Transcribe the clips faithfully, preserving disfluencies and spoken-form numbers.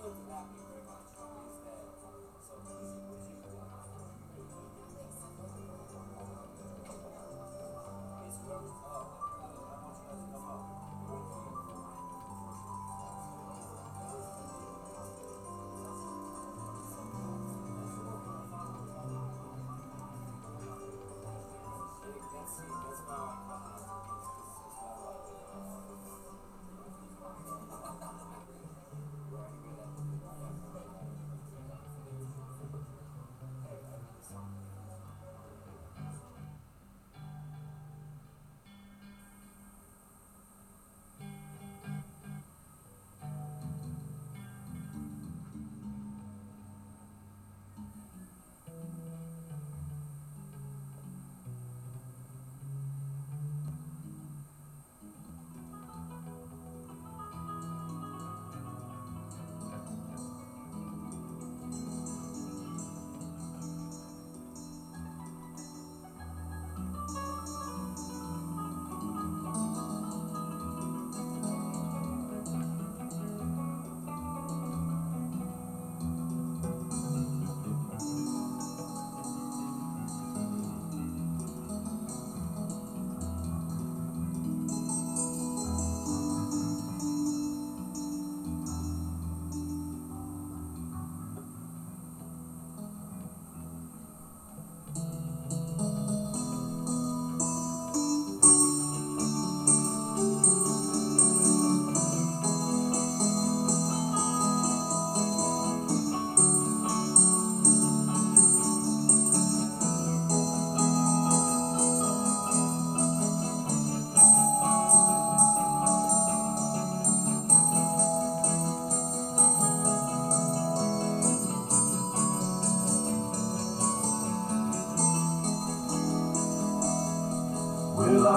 Well,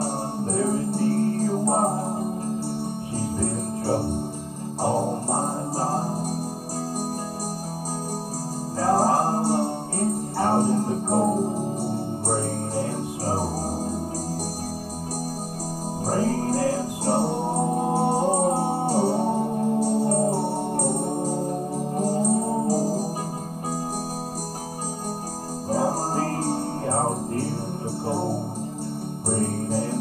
I married me a while. She's been in trouble all my life. Now I'm in, out in the cold, rain and snow. Rain and snow. Gonna be out in the cold, rain and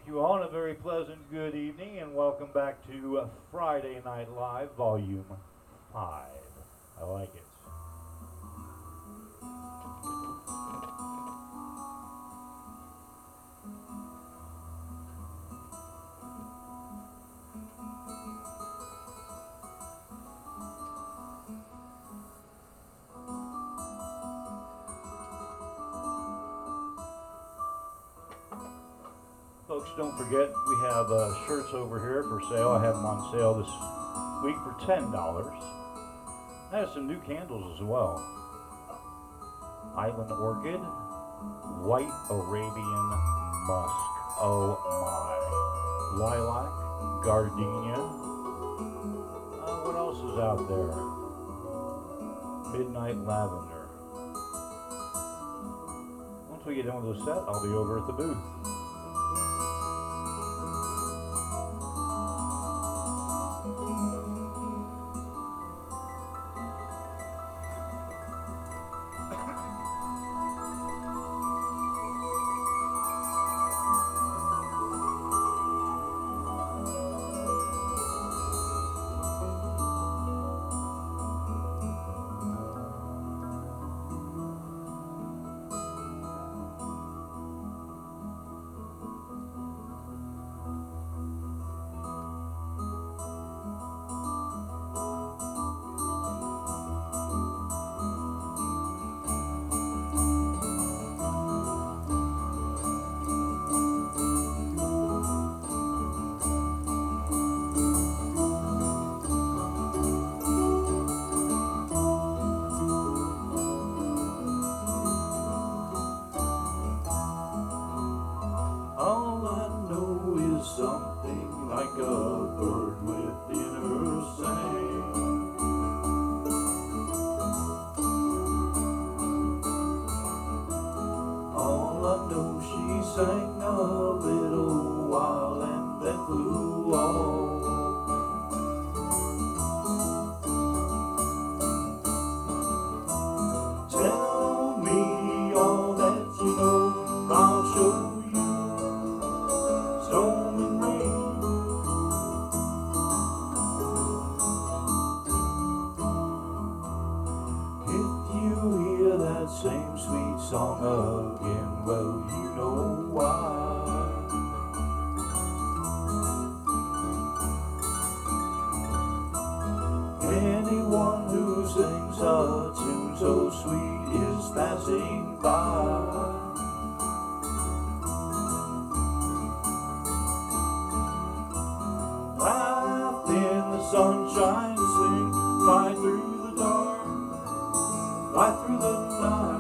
you all, and a very pleasant good evening, and welcome back to uh, Friday Night Live, Volume five. I like it. Folks, don't forget, we have uh, shirts over here for sale. I have them on sale this week for ten dollars. I have some new candles as well. Island Orchid, White Arabian Musk. Oh my. Lilac, Gardenia. Uh, what else is out there? Midnight Lavender. Once we get done with the set, I'll be over at the booth. Something like a bird within her sang. All I know, she sang a little while and then flew off. Tell me all that you know, I'll show you. Storm and rain. Same sweet song again, well, you know why. Anyone who sings a tune so sweet is passing by. Laugh in the sunshine, sing, fly through the dark, fly through the night.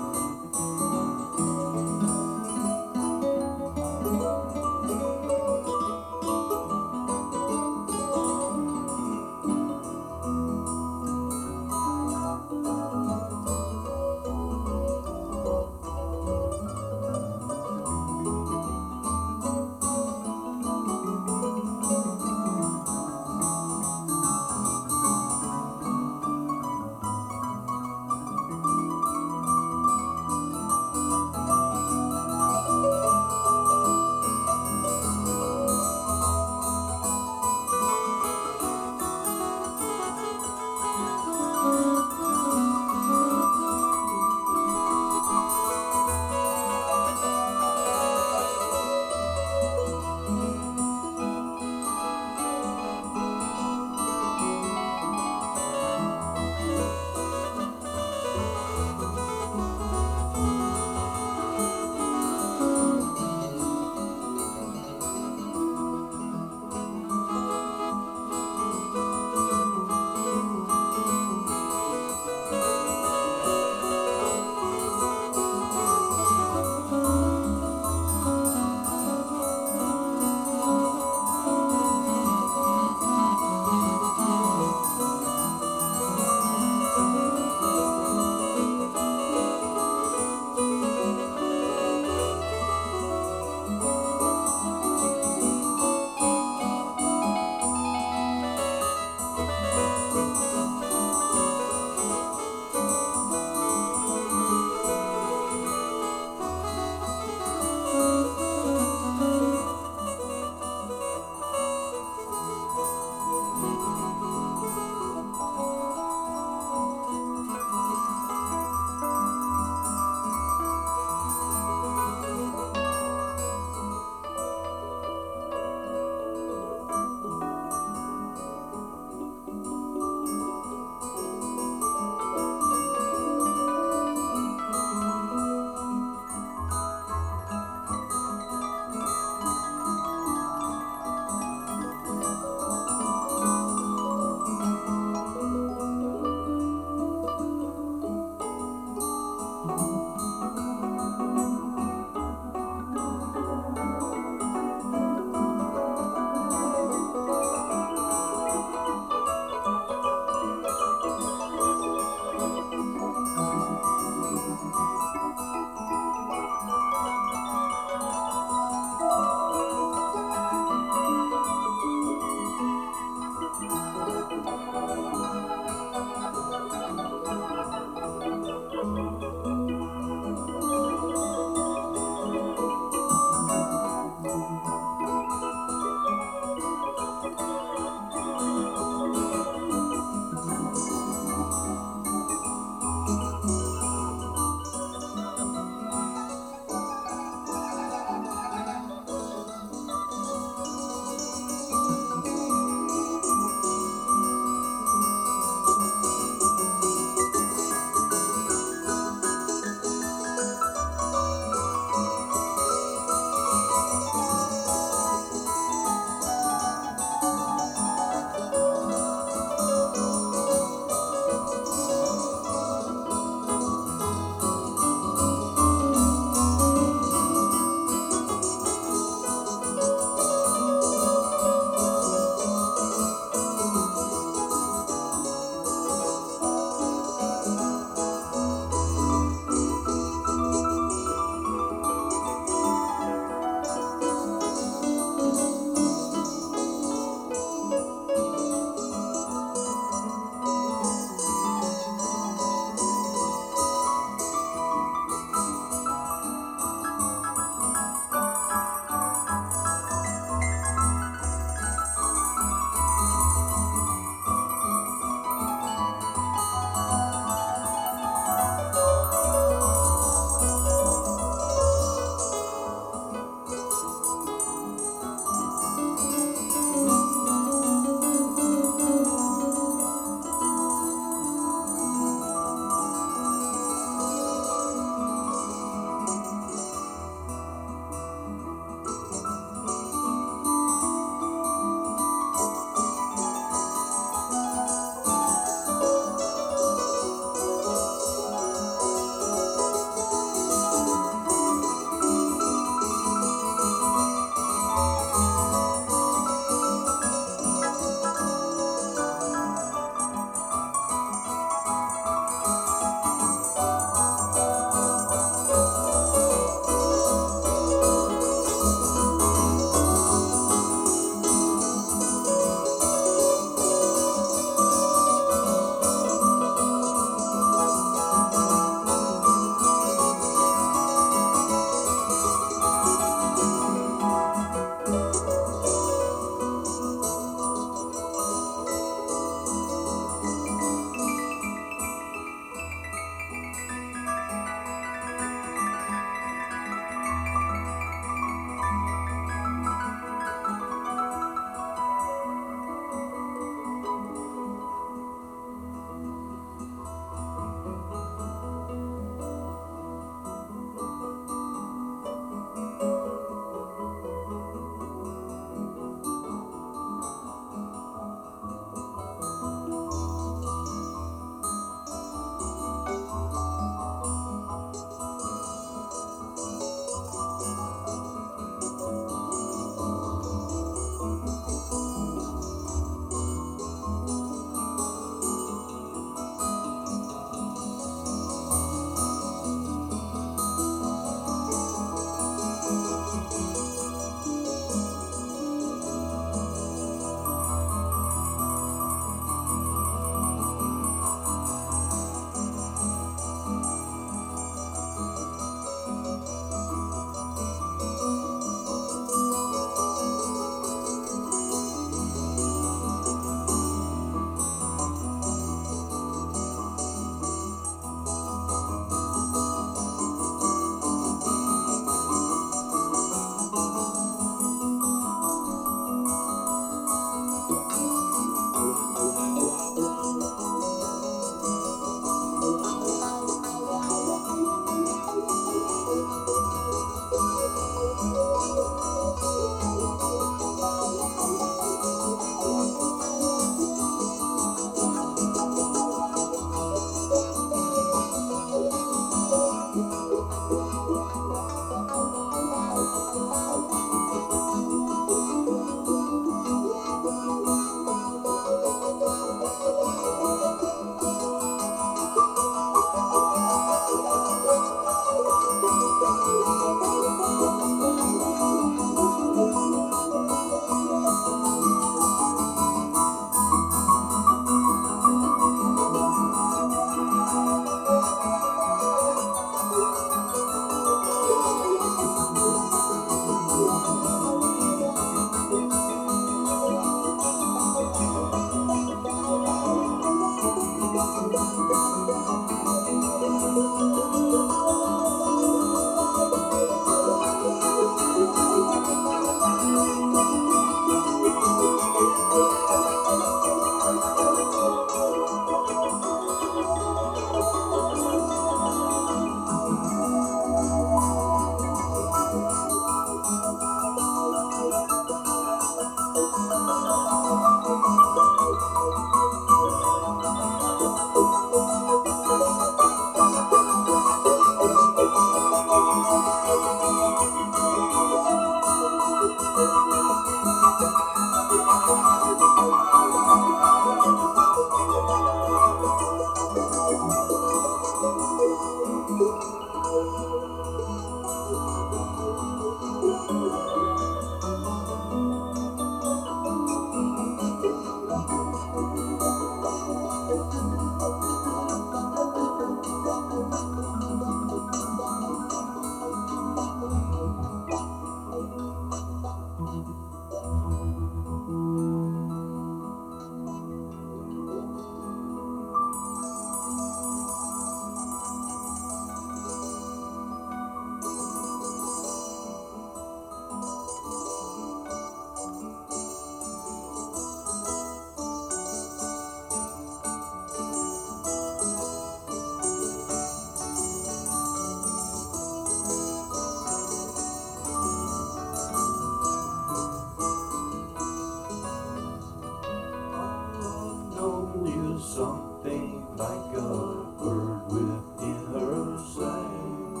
something like a bird within her sang.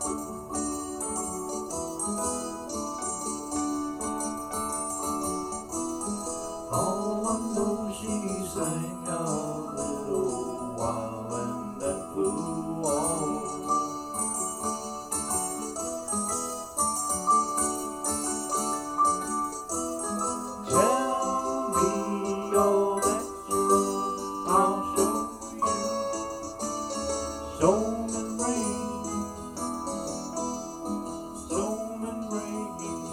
Oh, I know she sang a little while and then flew on. Tell me all that you know, I'll show you. Storm and rain, storm and rain,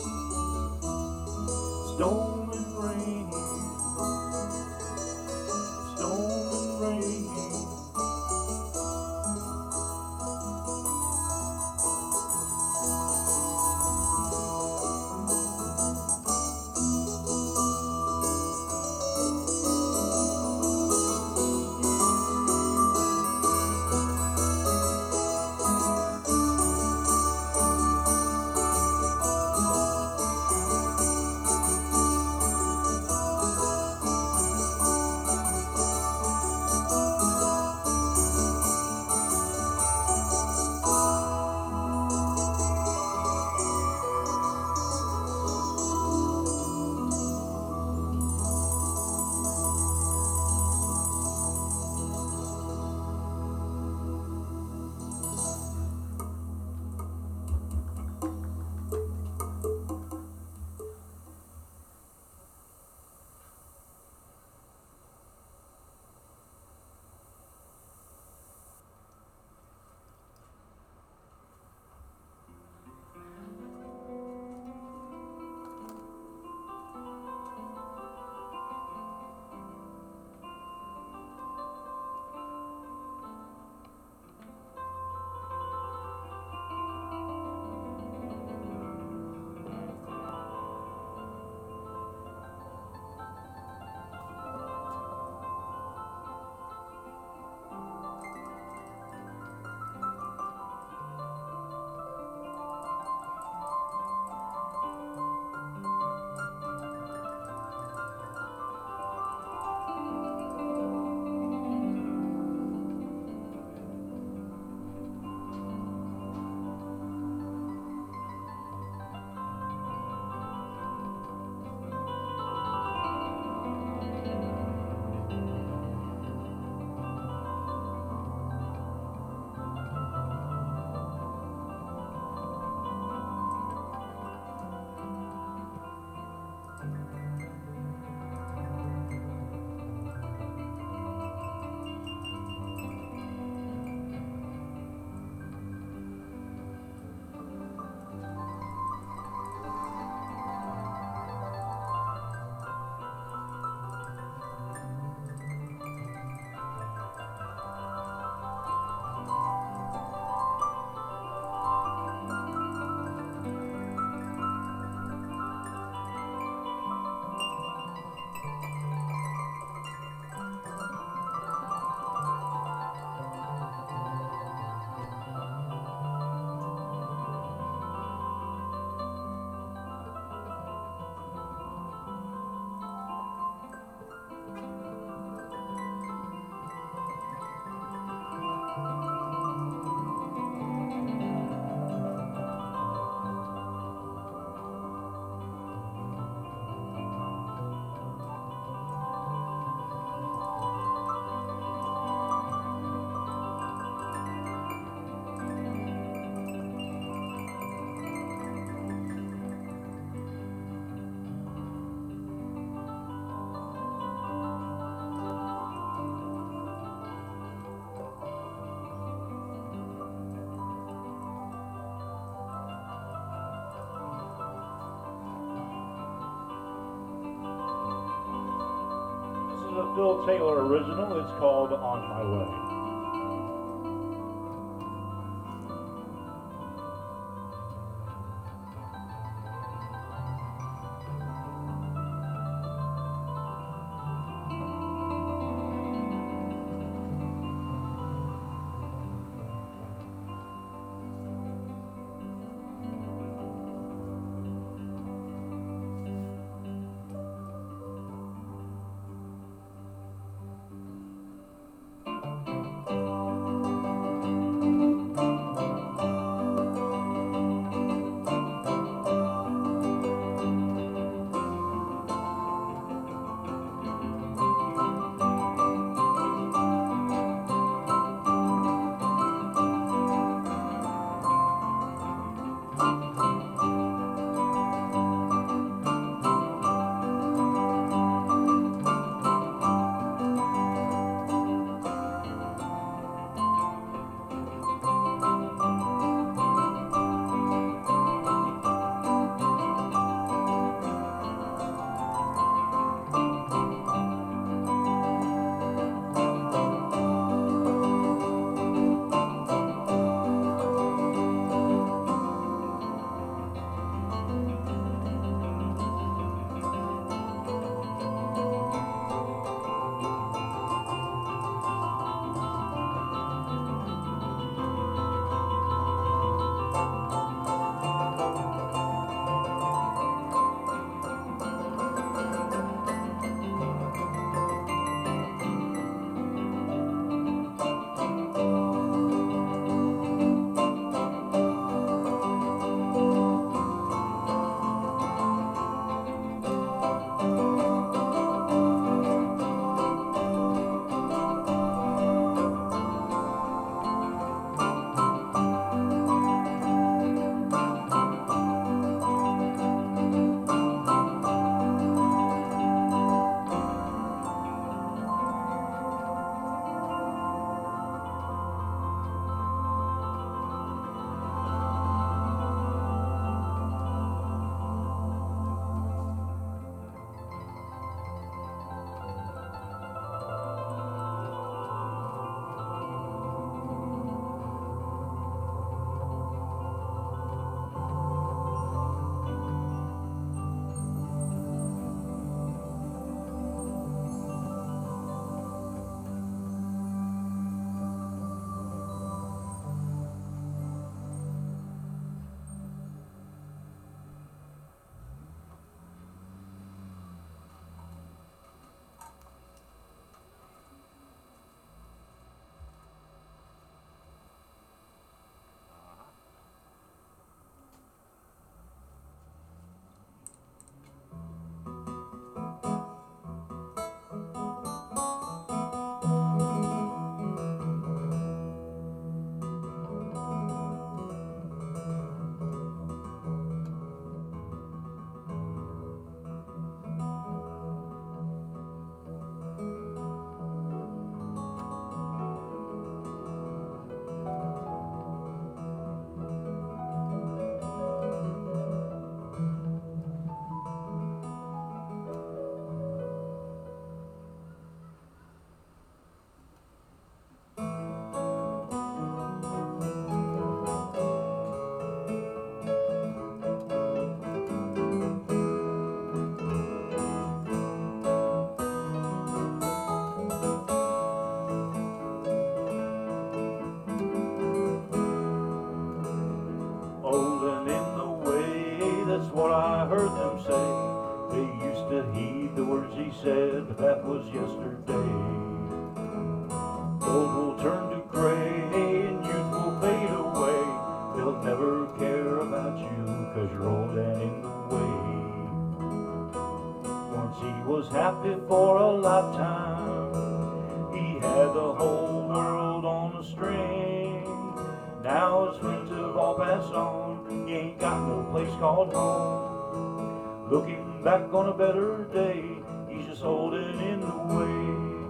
storm and rain, storm and rain. This is a Phil Taylor original. It's called On My Way. said, but that was yesterday. Gold will turn to gray and youth will fade away. They'll never care about you, cause you're old and in the way. Once he was happy for a lifetime. He had the whole world on a string. Now his friends have all passed on. He ain't got no place called home. Looking back on a better day, he's just holding in the way.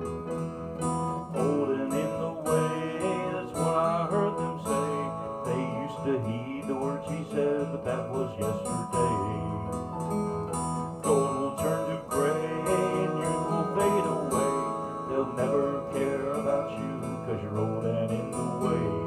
Holding in the way, that's what I heard them say. They used to heed the words he said, but that was yesterday. Gold will turn to gray and youth will fade away. They'll never care about you, cause you're old and in the way.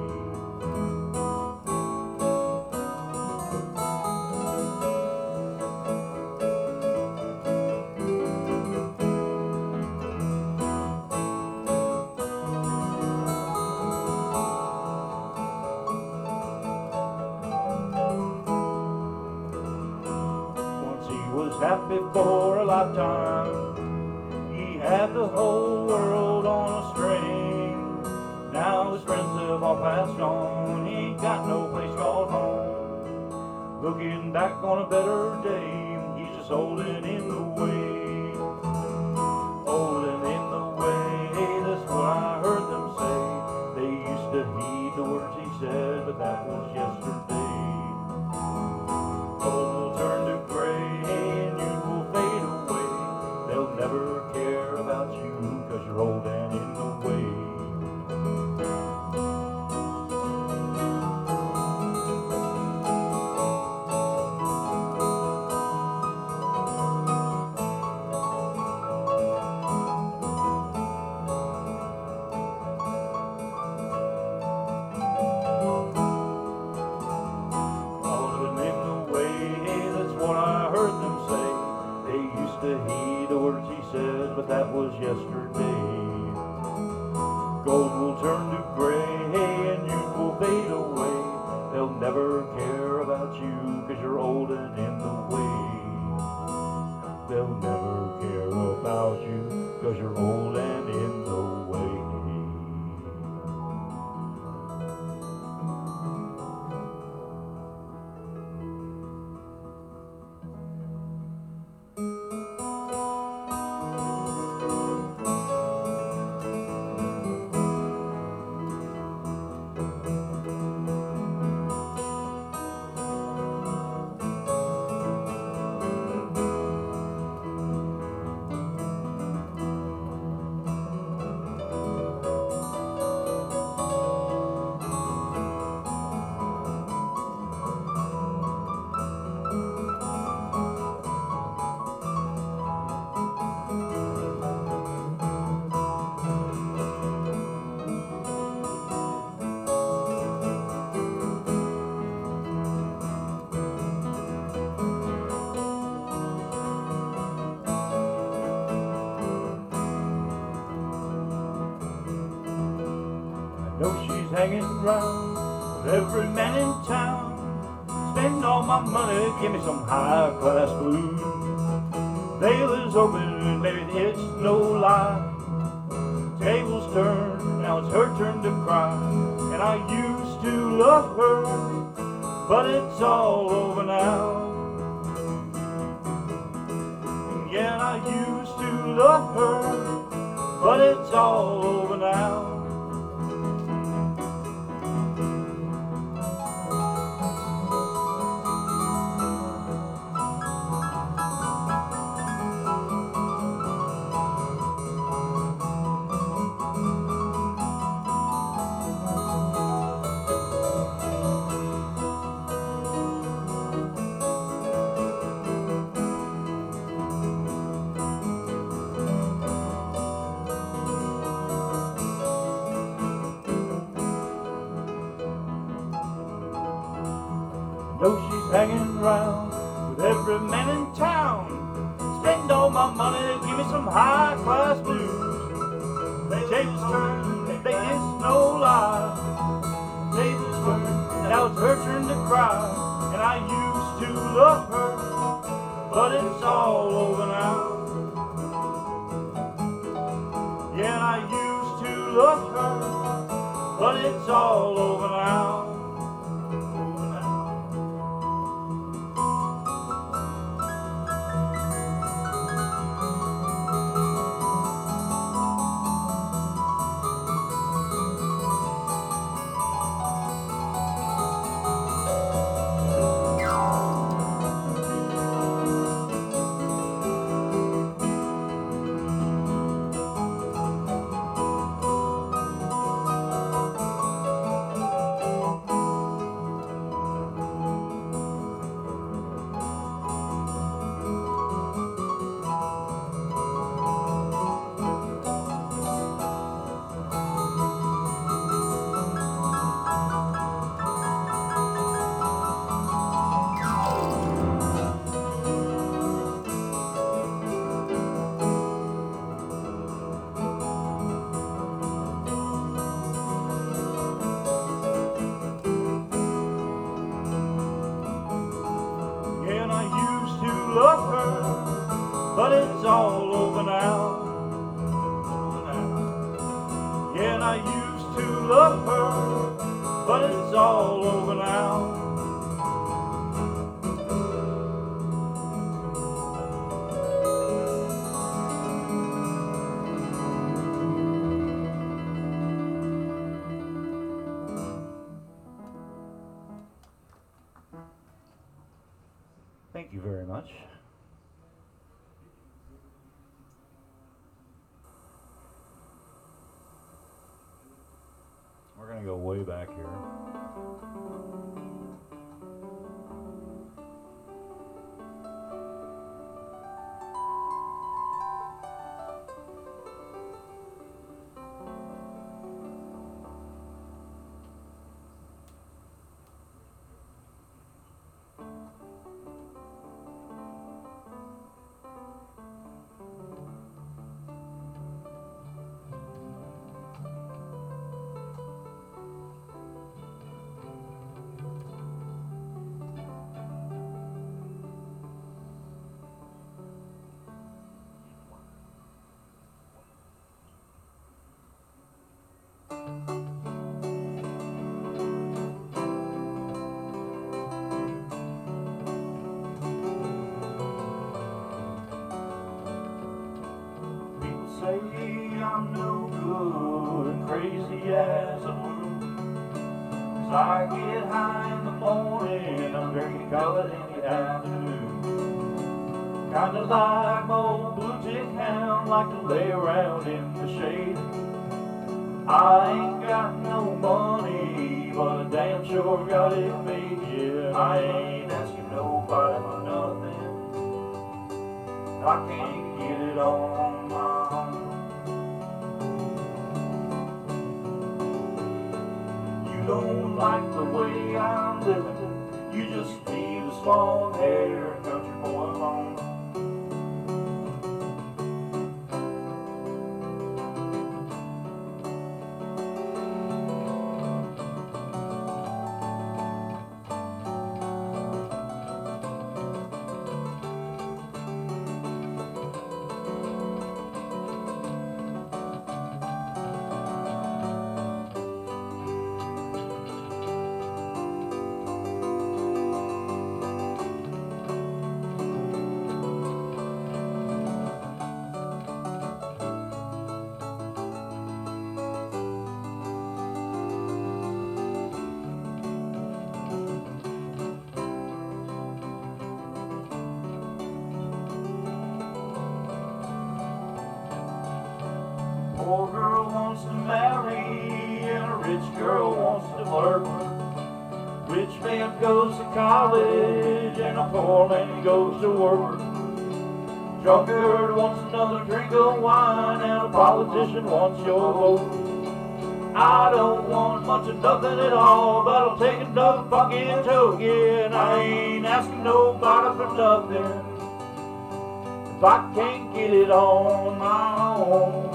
Was happy for a lifetime. He had the whole world on a string. Now his friends have all passed on. He ain't got no place called home. Looking back on a better day, he's just holding in the way. Holding in the way, that's what I heard them say. They used to heed the words he said, but that was yesterday. Gold will turn to gray, never care about you, cause you're old and in the way. Holding in the way, that's what I heard them say. They used to heed the words he said, but that was yesterday. Gold will turn to gray and youth will fade away. They'll never care about you, cause you're old and in the way. They'll never care about you, cause you're old and in the way. Know she's hanging around with every man in town. Spend all my money, give me some high-class blues. Veil is open, maybe it's no lie. Tables turn, now it's her turn to cry. And I used to love her, but it's all over now. And yeah, I used to love her, but it's all over now. Know she's hanging around with every man in town. Spend all my money, give me some high-class blues. The tables turn, they is no lie. Tables turn, now it's her turn to cry. And I used to love her, but it's all over now. Yeah, I used to love her, but it's all over now. Over now. And I used to love her, but it's all over now. Over now. Yeah, and I used to love her, but it's all over now. Thank you very much. We're going to go way back here. Say I'm no good, crazy as a balloon. 'Cause I get high in the morning, I'm drinking coffee in the afternoon. Kinda like my old blue tick hound, like to lay around in the shade. I ain't got no money, but I damn sure got it made. Yeah, I ain't asking nobody for nothing. I can't get it on my own. You don't like the way I'm living, you just leave the small hair and country boy alone. Poor girl wants to marry and a rich girl wants to flirt. Rich man goes to college and a poor man goes to work. Drunkard wants another drink of wine and a politician wants your vote. I don't want much of nothing at all, but I'll take another fucking toke. Yeah, and I ain't asking nobody for nothing if I can't get it on my own.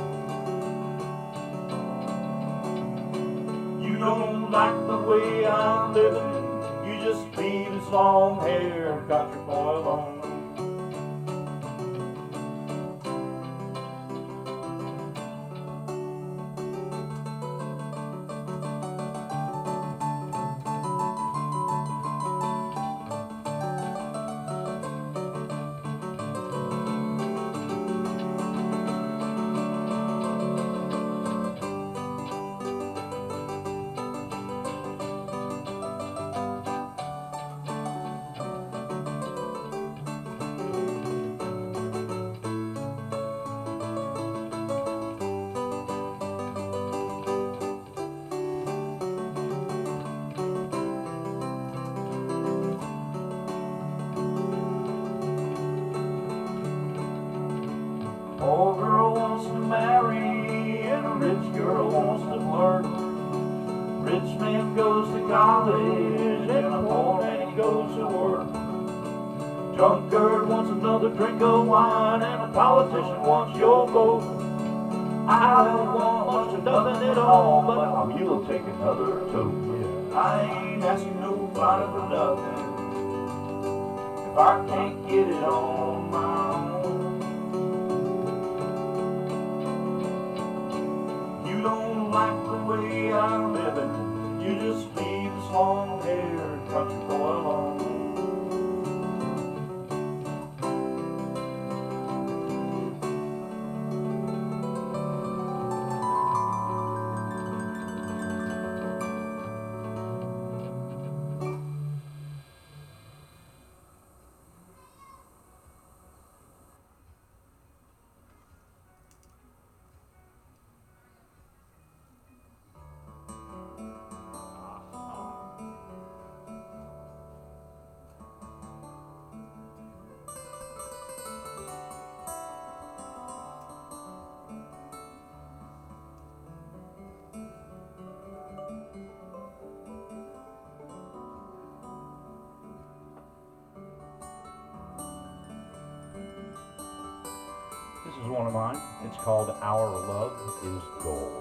You don't like the way I'm living, you just leave this long hair country boy alone. poor girl wants to marry and a rich girl wants to flirt. Rich man goes to college and a poor man goes to work. Drunkard wants another drink of wine and a politician wants your vote. I don't want much of nothing at all, but I will take another toke. Yeah. I ain't asking nobody for nothing if I can't get it on my own. You don't like the way I'm living, you just leave this long-haired country boy alone. This is one of mine. It's called Our Love is Gold.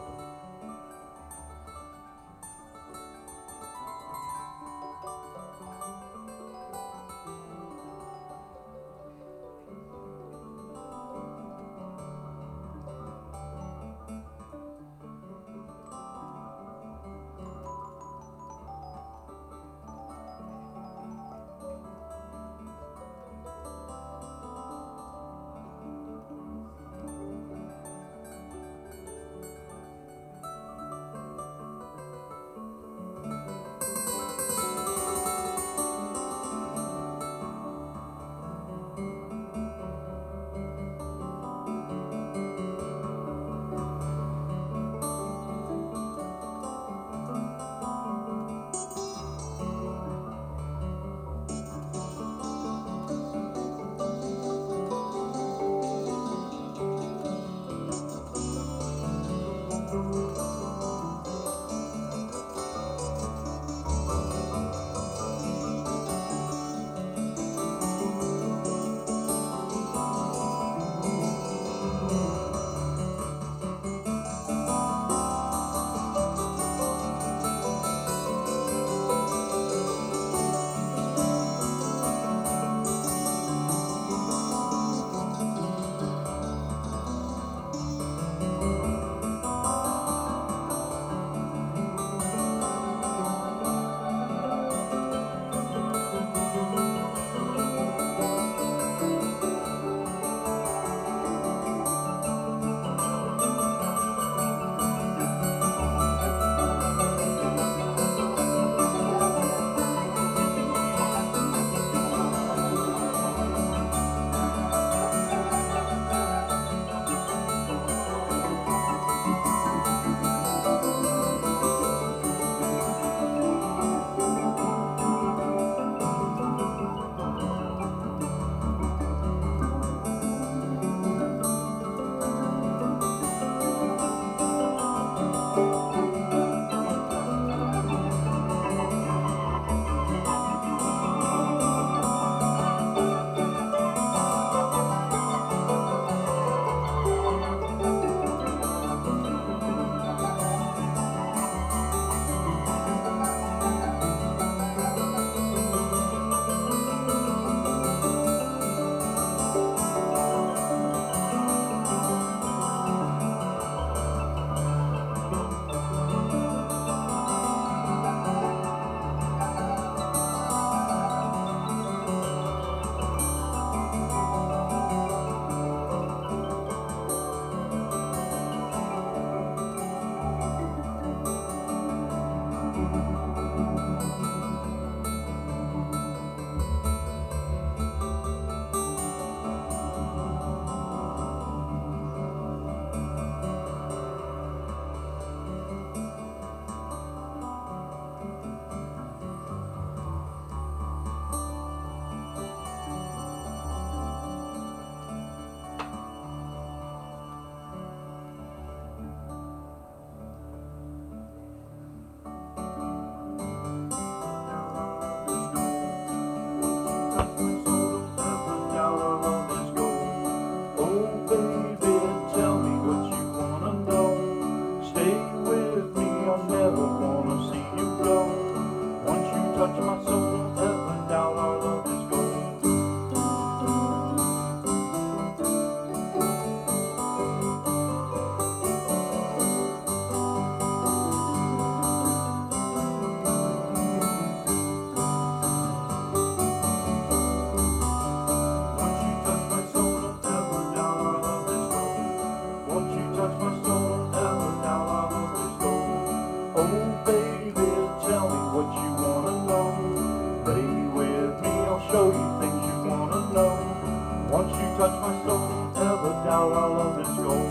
is gold.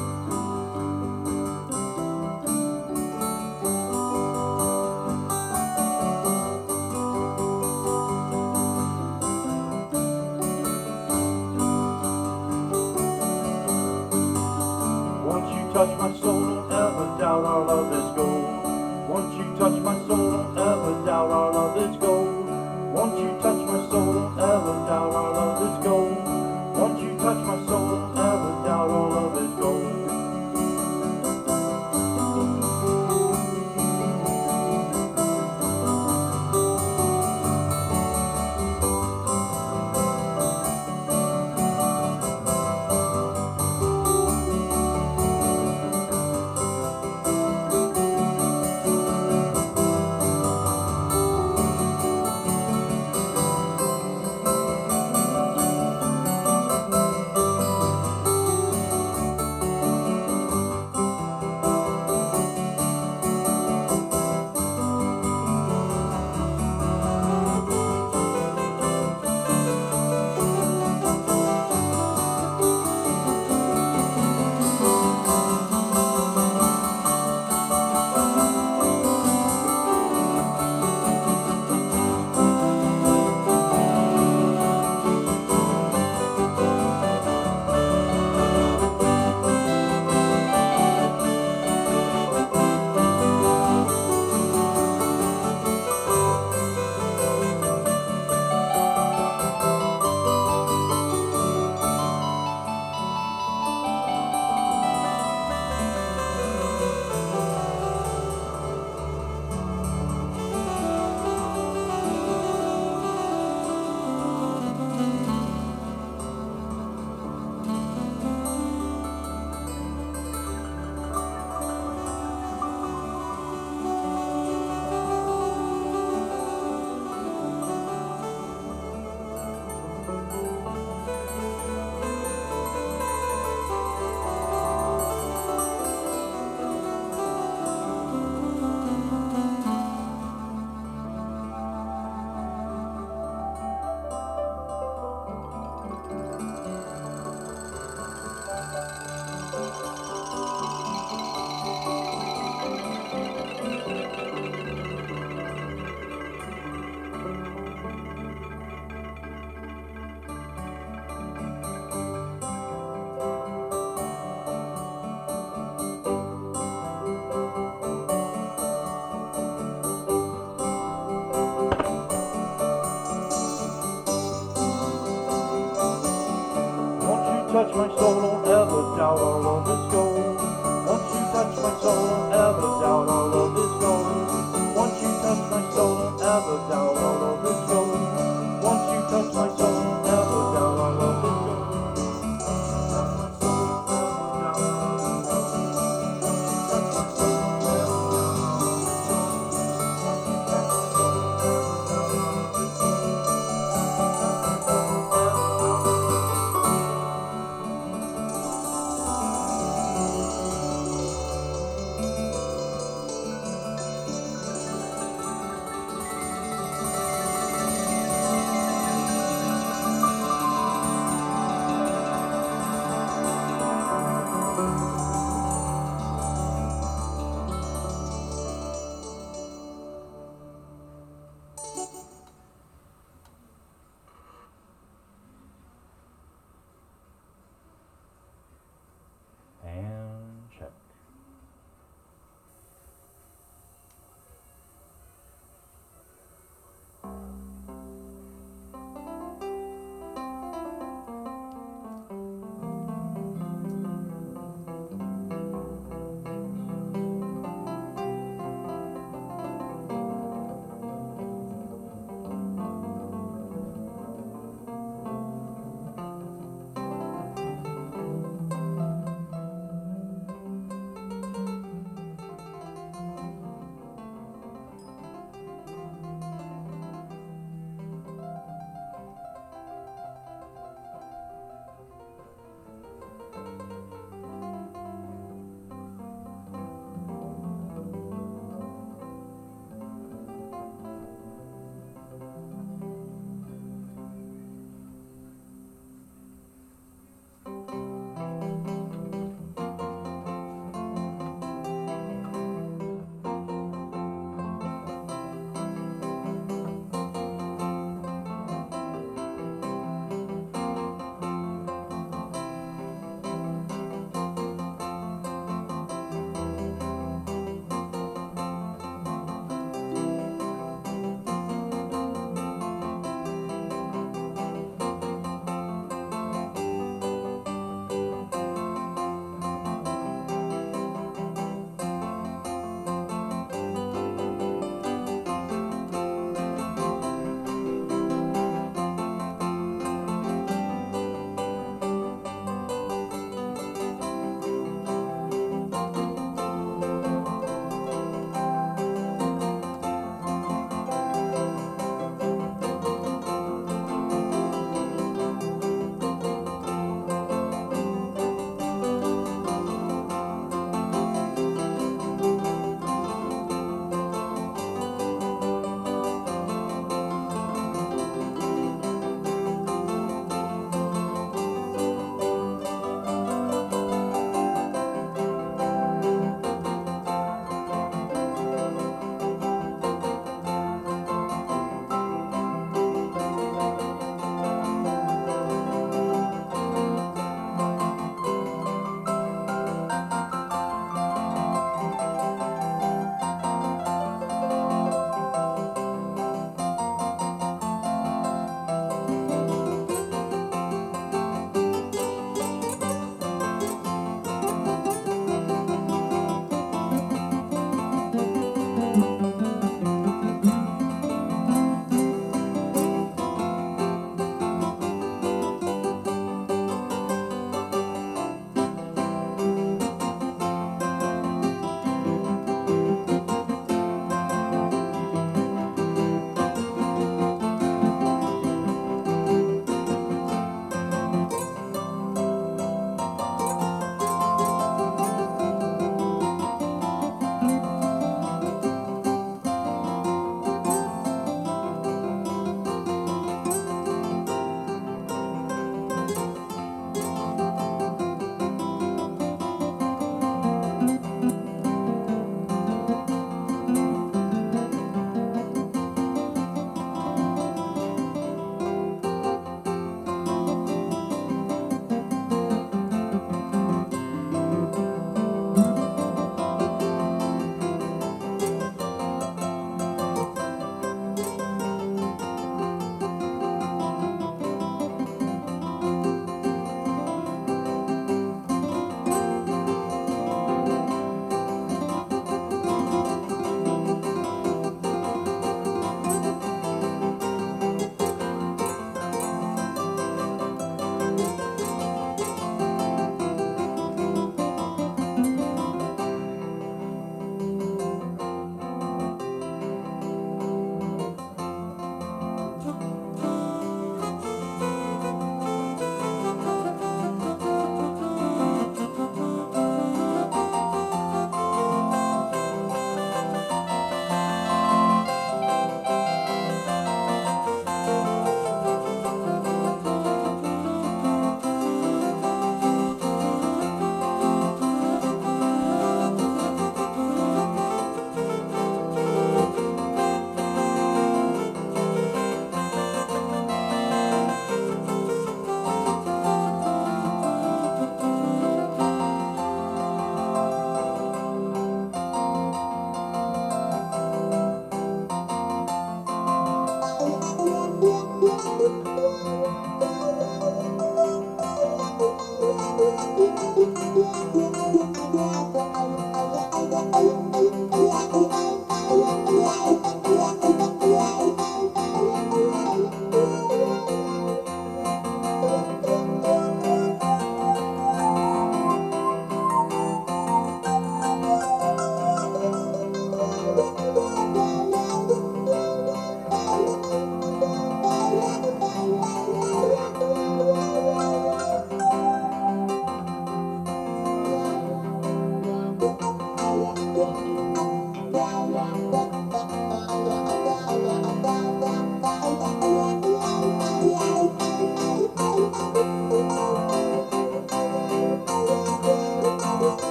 Once you touch my soul, don't ever doubt our love is gold. Once you touch my soul, don't ever doubt our love is gold. Once you touch my soul, don't ever doubt our love is gold. Once you touch my soul, don't ever doubt our love is gold. Touch my soul, don't ever doubt our love is gold. Once you touch my soul, don't ever doubt our love is gold. Once you touch my soul, don't ever doubt our love is gold. Once you touch my soul, don't ever doubt our love is gold.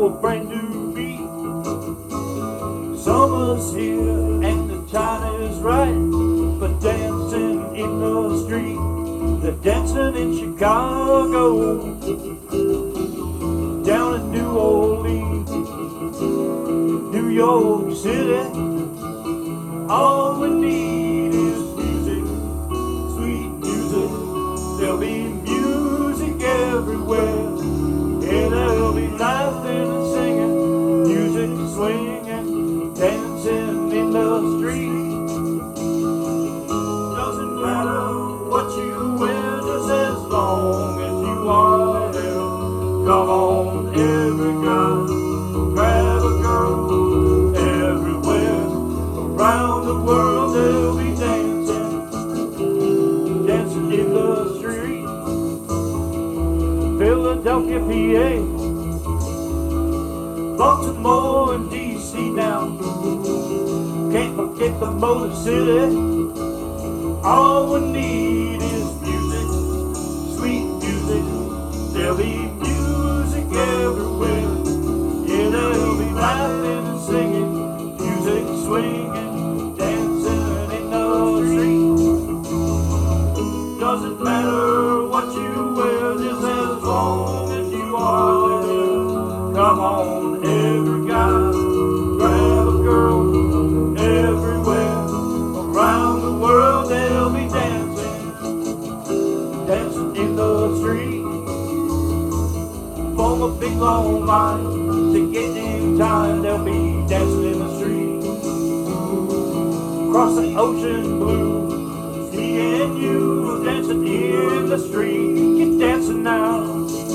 a brand new beat. Summer's here and the time is right for dancing in the street. They're dancing in Chicago, down in New Orleans, New York City. All we need is music, sweet music. There'll be music everywhere. Yeah, there'll be laughing and singing, music swinging, dancing in the street. Doesn't matter what you wear, just as long as you are there. Come on, every guy, grab a girl, everywhere around the world they'll be dancing, dancing in the street. Philadelphia, P A, Baltimore and D C now. Can't forget the Motor City. All we need is music, sweet music. There'll be music everywhere. Yeah, there'll be laughing and singing, music swinging, dancing in the street. Doesn't matter what you wear, just as long as you are there. Come on, every guy, grab a girl, everywhere around the world they'll be dancing, dancing in the street. For a big long line to get in time, they'll be dancing in the street. Across the ocean blue, me and you dancing in the street. Get dancing now.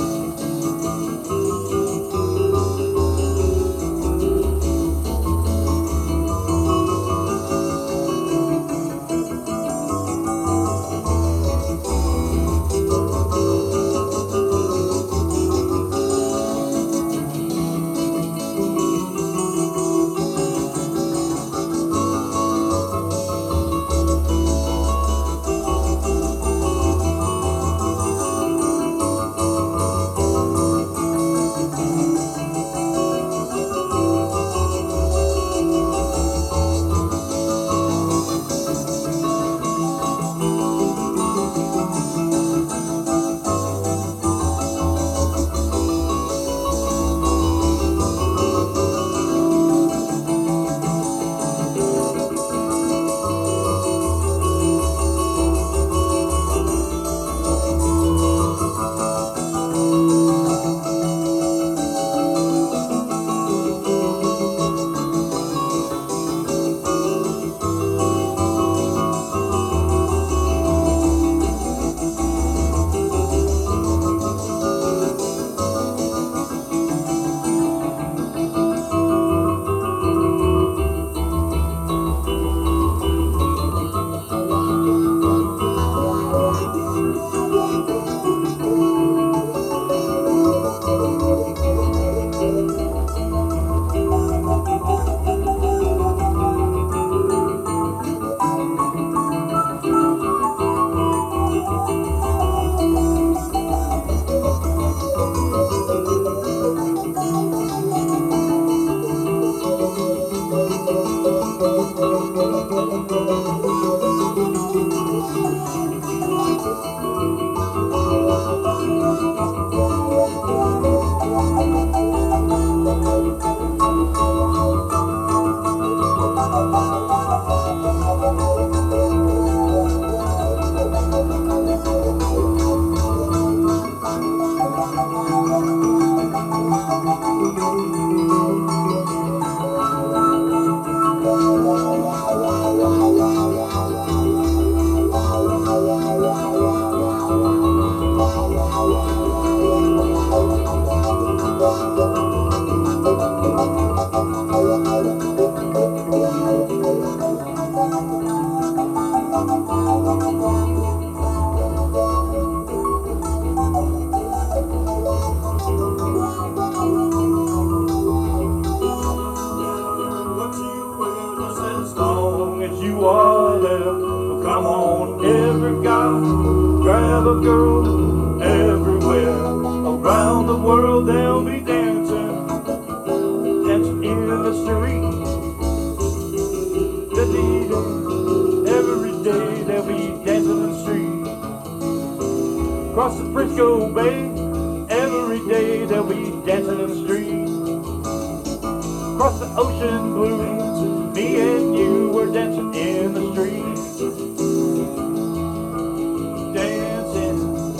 you are there. Come on, every guy, grab a girl everywhere. Around the world they'll be dancing, history. Every day they'll be dancing in the street. Across the Frisco Bay, every day they'll be dancing in the street. Across the ocean blue, me and you were dancing in the street. Dancing,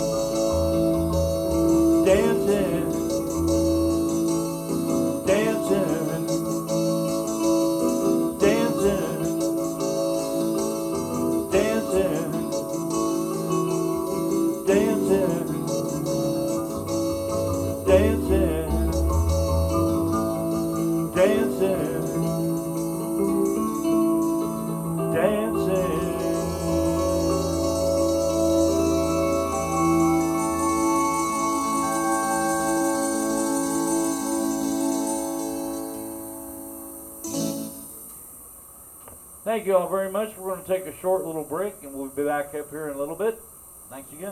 dancing, dancing, dancing, dancing, dancing, dancing, dancing, dancing. Thank you all very much. We're going to take a short little break and we'll be back up here in a little bit. Thanks again.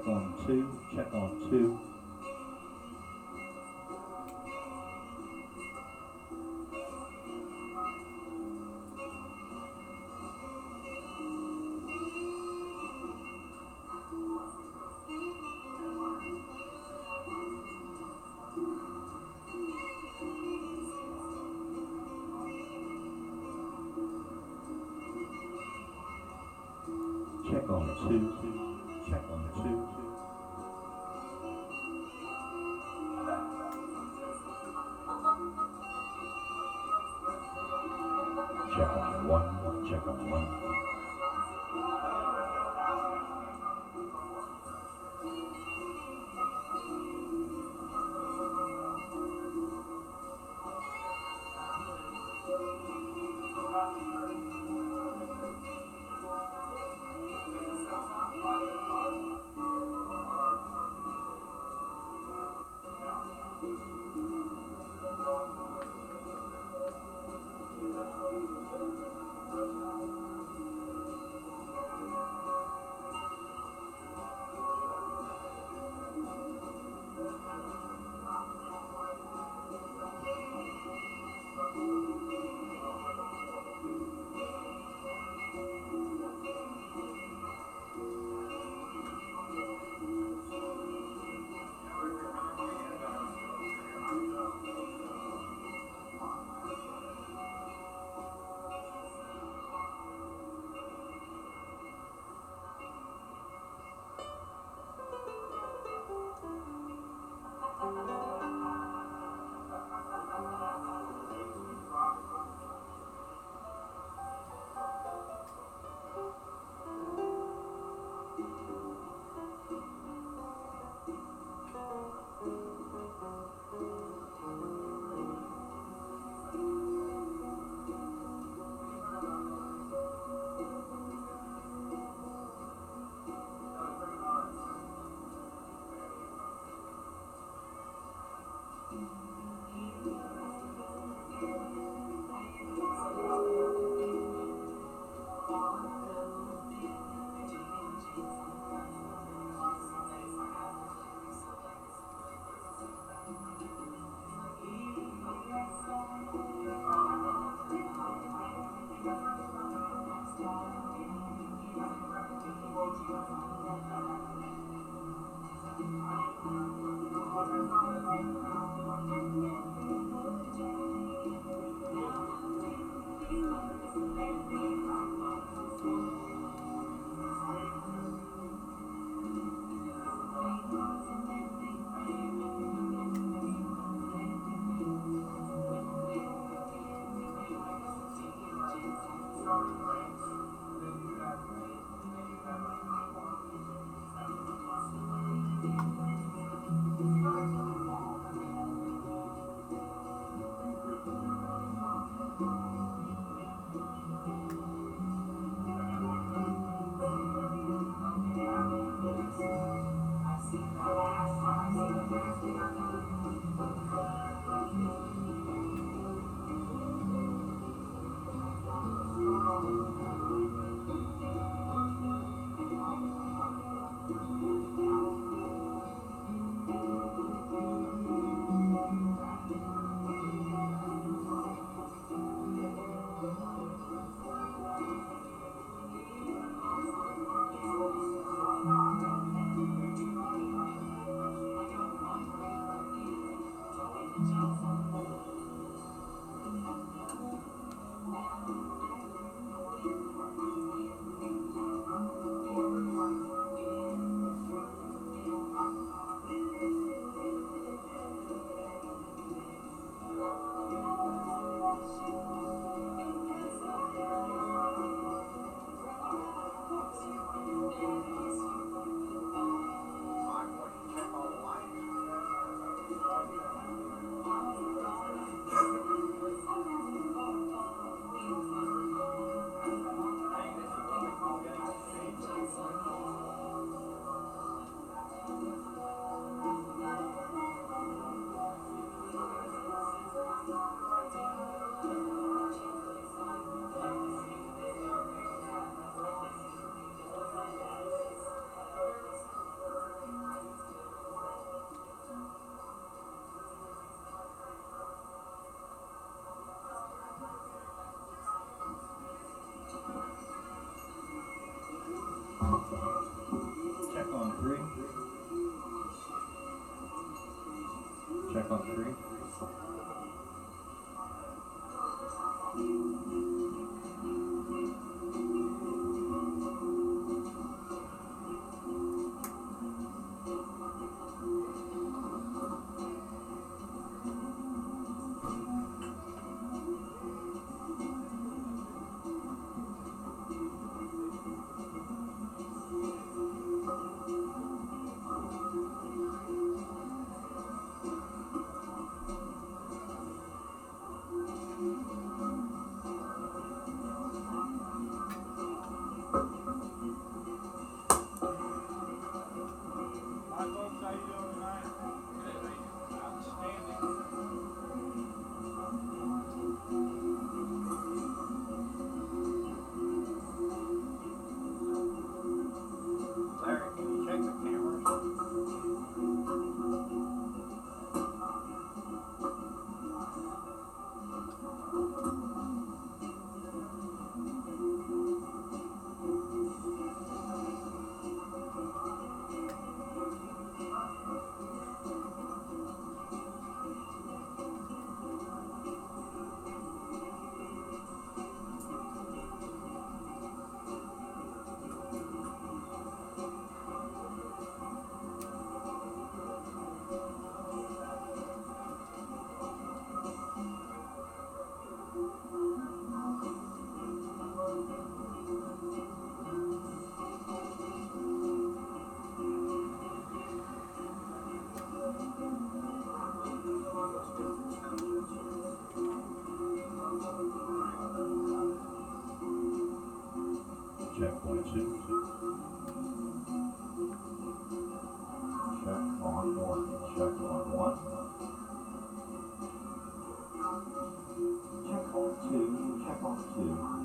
Check on two, check on two. Check on two, check on two. Check on one, check on one. three. Hi folks, how you doing tonight? Outstanding. Larry, can you check the cameras? Check one, two. Check on one. Check on one. Check on two. Check on two.